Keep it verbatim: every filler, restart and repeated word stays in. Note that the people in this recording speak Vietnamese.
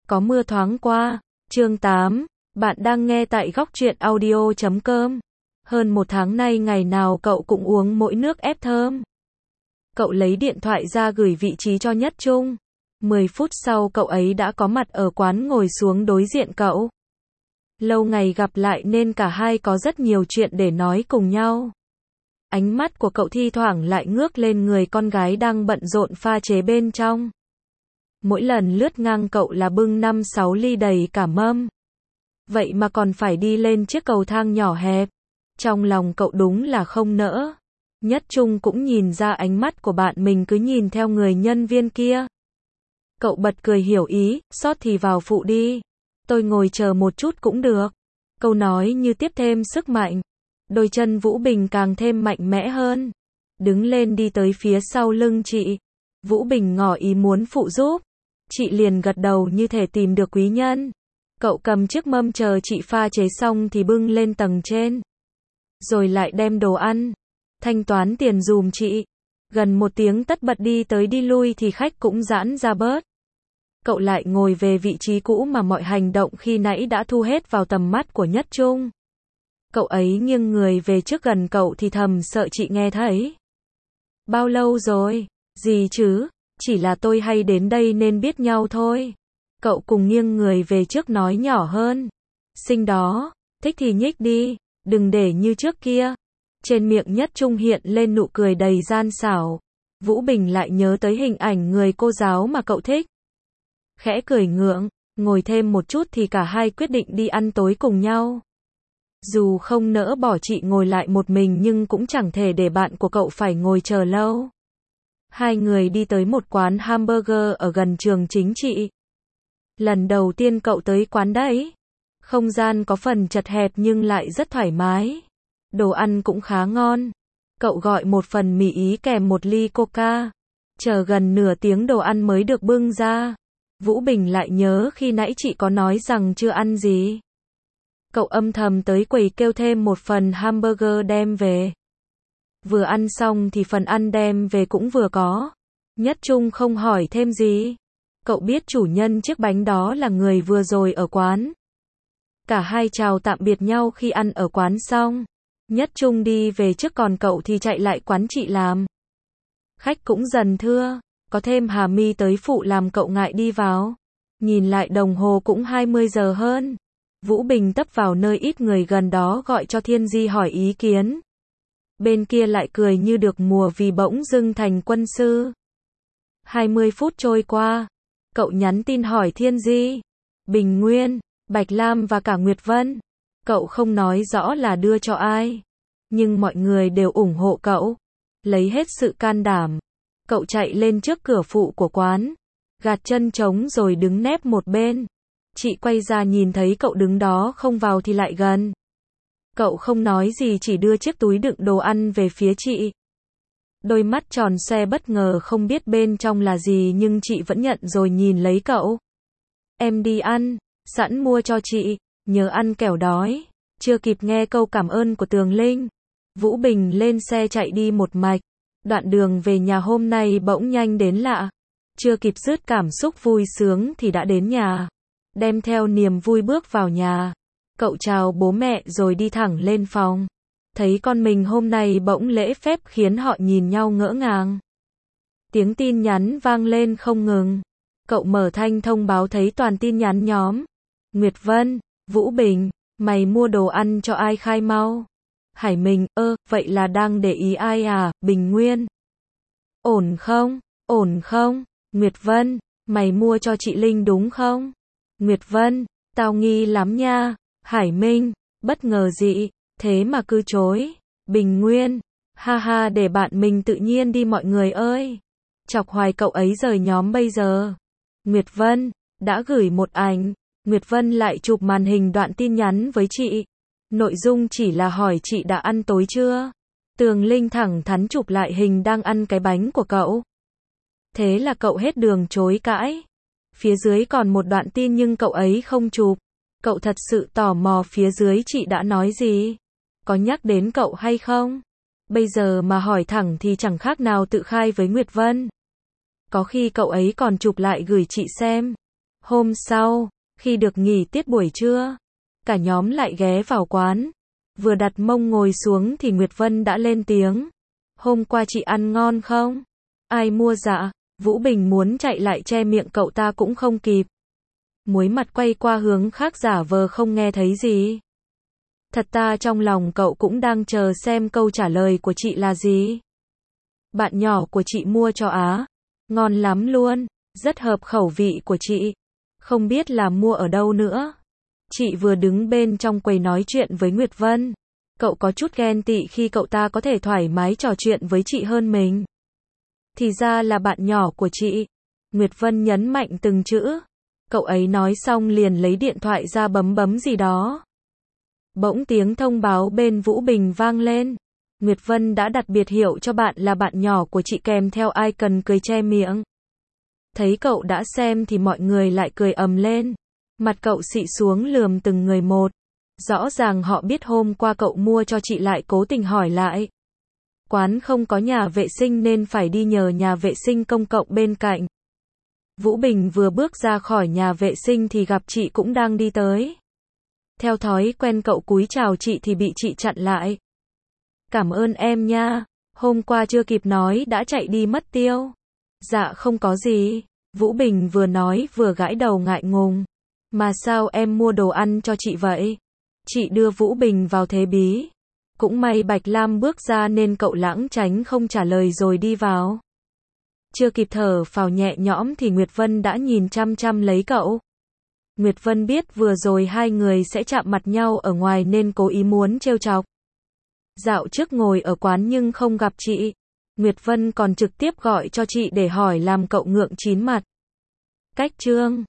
Có mưa thoáng qua. Chương tám. Bạn đang nghe tại góc truyện audio chấm com. Hơn một tháng nay ngày nào cậu cũng uống mỗi nước ép thơm. Cậu lấy điện thoại ra gửi vị trí cho Nhất Trung. Mười phút sau cậu ấy đã có mặt ở quán ngồi xuống đối diện cậu. Lâu ngày gặp lại nên cả hai có rất nhiều chuyện để nói cùng nhau. Ánh mắt của cậu thi thoảng lại ngước lên người con gái đang bận rộn pha chế bên trong. Mỗi lần lướt ngang cậu là bưng năm sáu ly đầy cả mâm. Vậy mà còn phải đi lên chiếc cầu thang nhỏ hẹp. Trong lòng cậu đúng là không nỡ. Nhất Trung cũng nhìn ra ánh mắt của bạn mình cứ nhìn theo người nhân viên kia. Cậu bật cười hiểu ý, sót thì vào phụ đi. Tôi ngồi chờ một chút cũng được. Câu nói như tiếp thêm sức mạnh. Đôi chân Vũ Bình càng thêm mạnh mẽ hơn. Đứng lên đi tới phía sau lưng chị. Vũ Bình ngỏ ý muốn phụ giúp. Chị liền gật đầu như thể tìm được quý nhân. Cậu cầm chiếc mâm chờ chị pha chế xong thì bưng lên tầng trên. Rồi lại đem đồ ăn. Thanh toán tiền dùm chị. Gần một tiếng tất bật đi tới đi lui thì khách cũng giãn ra bớt. Cậu lại ngồi về vị trí cũ mà mọi hành động khi nãy đã thu hết vào tầm mắt của Nhất Trung. Cậu ấy nghiêng người về trước gần cậu thì thầm sợ chị nghe thấy. Bao lâu rồi? Gì chứ? Chỉ là tôi hay đến đây nên biết nhau thôi. Cậu cùng nghiêng người về trước nói nhỏ hơn. Xinh đó, thích thì nhích đi, đừng để như trước kia. Trên miệng Nhất Trung hiện lên nụ cười đầy gian xảo. Vũ Bình lại nhớ tới hình ảnh người cô giáo mà cậu thích. Khẽ cười ngượng, ngồi thêm một chút thì cả hai quyết định đi ăn tối cùng nhau. Dù không nỡ bỏ chị ngồi lại một mình nhưng cũng chẳng thể để bạn của cậu phải ngồi chờ lâu. Hai người đi tới một quán hamburger ở gần trường chính trị. Lần đầu tiên cậu tới quán đấy. Không gian có phần chật hẹp nhưng lại rất thoải mái. Đồ ăn cũng khá ngon. Cậu gọi một phần mì Ý kèm một ly coca. Chờ gần nửa tiếng đồ ăn mới được bưng ra. Vũ Bình lại nhớ khi nãy chị có nói rằng chưa ăn gì. Cậu âm thầm tới quầy kêu thêm một phần hamburger đem về. Vừa ăn xong thì phần ăn đem về cũng vừa có. Nhất Trung không hỏi thêm gì. Cậu biết chủ nhân chiếc bánh đó là người vừa rồi ở quán. Cả hai chào tạm biệt nhau khi ăn ở quán xong. Nhất Trung đi về trước còn cậu thì chạy lại quán chị làm. Khách cũng dần thưa. Có thêm Hà My tới phụ làm cậu ngại đi vào. Nhìn lại đồng hồ cũng hai mươi giờ hơn. Vũ Bình tấp vào nơi ít người gần đó gọi cho Thiên Di hỏi ý kiến. Bên kia lại cười như được mùa vì bỗng dưng thành quân sư. hai mươi phút trôi qua. Cậu nhắn tin hỏi Thiên Di, Bình Nguyên, Bạch Lam và cả Nguyệt Vân. Cậu không nói rõ là đưa cho ai. Nhưng mọi người đều ủng hộ cậu. Lấy hết sự can đảm. Cậu chạy lên trước cửa phụ của quán. Gạt chân trống rồi đứng nép một bên. Chị quay ra nhìn thấy cậu đứng đó không vào thì lại gần. Cậu không nói gì chỉ đưa chiếc túi đựng đồ ăn về phía chị. Đôi mắt tròn xoe bất ngờ không biết bên trong là gì nhưng chị vẫn nhận rồi nhìn lấy cậu. Em đi ăn, sẵn mua cho chị, nhớ ăn kẻo đói. Chưa kịp nghe câu cảm ơn của Tường Linh. Vũ Bình lên xe chạy đi một mạch. Đoạn đường về nhà hôm nay bỗng nhanh đến lạ. Chưa kịp dứt cảm xúc vui sướng thì đã đến nhà. Đem theo niềm vui bước vào nhà. Cậu chào bố mẹ rồi đi thẳng lên phòng. Thấy con mình hôm nay bỗng lễ phép khiến họ nhìn nhau ngỡ ngàng. Tiếng tin nhắn vang lên không ngừng. Cậu mở thanh thông báo thấy toàn tin nhắn nhóm. Nguyệt Vân, Vũ Bình, mày mua đồ ăn cho ai khai mau. Hải Minh, ơ, vậy là đang để ý ai à, Bình Nguyên. Ổn không, ổn không, Nguyệt Vân, mày mua cho chị Linh đúng không? Nguyệt Vân, tao nghi lắm nha. Hải Minh, bất ngờ dị, thế mà cứ chối. Bình Nguyên, ha ha để bạn mình tự nhiên đi mọi người ơi. Chọc hoài cậu ấy rời nhóm bây giờ. Nguyệt Vân, đã gửi một ảnh. Nguyệt Vân lại chụp màn hình đoạn tin nhắn với chị. Nội dung chỉ là hỏi chị đã ăn tối chưa. Tường Linh thẳng thắn chụp lại hình đang ăn cái bánh của cậu. Thế là cậu hết đường chối cãi. Phía dưới còn một đoạn tin nhưng cậu ấy không chụp. Cậu thật sự tò mò phía dưới chị đã nói gì. Có nhắc đến cậu hay không? Bây giờ mà hỏi thẳng thì chẳng khác nào tự khai với Nguyệt Vân. Có khi cậu ấy còn chụp lại gửi chị xem. Hôm sau, khi được nghỉ tiết buổi trưa, cả nhóm lại ghé vào quán. Vừa đặt mông ngồi xuống thì Nguyệt Vân đã lên tiếng. Hôm qua chị ăn ngon không? Ai mua dạ? Vũ Bình muốn chạy lại che miệng cậu ta cũng không kịp. Muối mặt quay qua hướng khác giả vờ không nghe thấy gì. Thật ta trong lòng cậu cũng đang chờ xem câu trả lời của chị là gì. Bạn nhỏ của chị mua cho Á. Ngon lắm luôn, rất hợp khẩu vị của chị. Không biết là mua ở đâu nữa. Chị vừa đứng bên trong quầy nói chuyện với Nguyệt Vân. Cậu có chút ghen tị khi cậu ta có thể thoải mái trò chuyện với chị hơn mình. Thì ra là bạn nhỏ của chị. Nguyệt Vân nhấn mạnh từng chữ. Cậu ấy nói xong liền lấy điện thoại ra bấm bấm gì đó. Bỗng tiếng thông báo bên Vũ Bình vang lên. Nguyệt Vân đã đặt biệt hiệu cho bạn là bạn nhỏ của chị kèm theo icon cười che miệng. Thấy cậu đã xem thì mọi người lại cười ầm lên. Mặt cậu xị xuống lườm từng người một. Rõ ràng họ biết hôm qua cậu mua cho chị lại cố tình hỏi lại. Quán không có nhà vệ sinh nên phải đi nhờ nhà vệ sinh công cộng bên cạnh. Vũ Bình vừa bước ra khỏi nhà vệ sinh thì gặp chị cũng đang đi tới. Theo thói quen cậu cúi chào chị thì bị chị chặn lại. Cảm ơn em nha, hôm qua chưa kịp nói đã chạy đi mất tiêu. Dạ không có gì, Vũ Bình vừa nói vừa gãi đầu ngại ngùng. Mà sao em mua đồ ăn cho chị vậy? Chị đưa Vũ Bình vào thế bí. Cũng may Bạch Lam bước ra nên cậu lãng tránh không trả lời rồi đi vào. Chưa kịp thở phào nhẹ nhõm thì Nguyệt Vân đã nhìn chăm chăm lấy cậu. Nguyệt Vân biết vừa rồi hai người sẽ chạm mặt nhau ở ngoài nên cố ý muốn trêu chọc. Dạo trước ngồi ở quán nhưng không gặp chị. Nguyệt Vân còn trực tiếp gọi cho chị để hỏi làm cậu ngượng chín mặt. Cách chương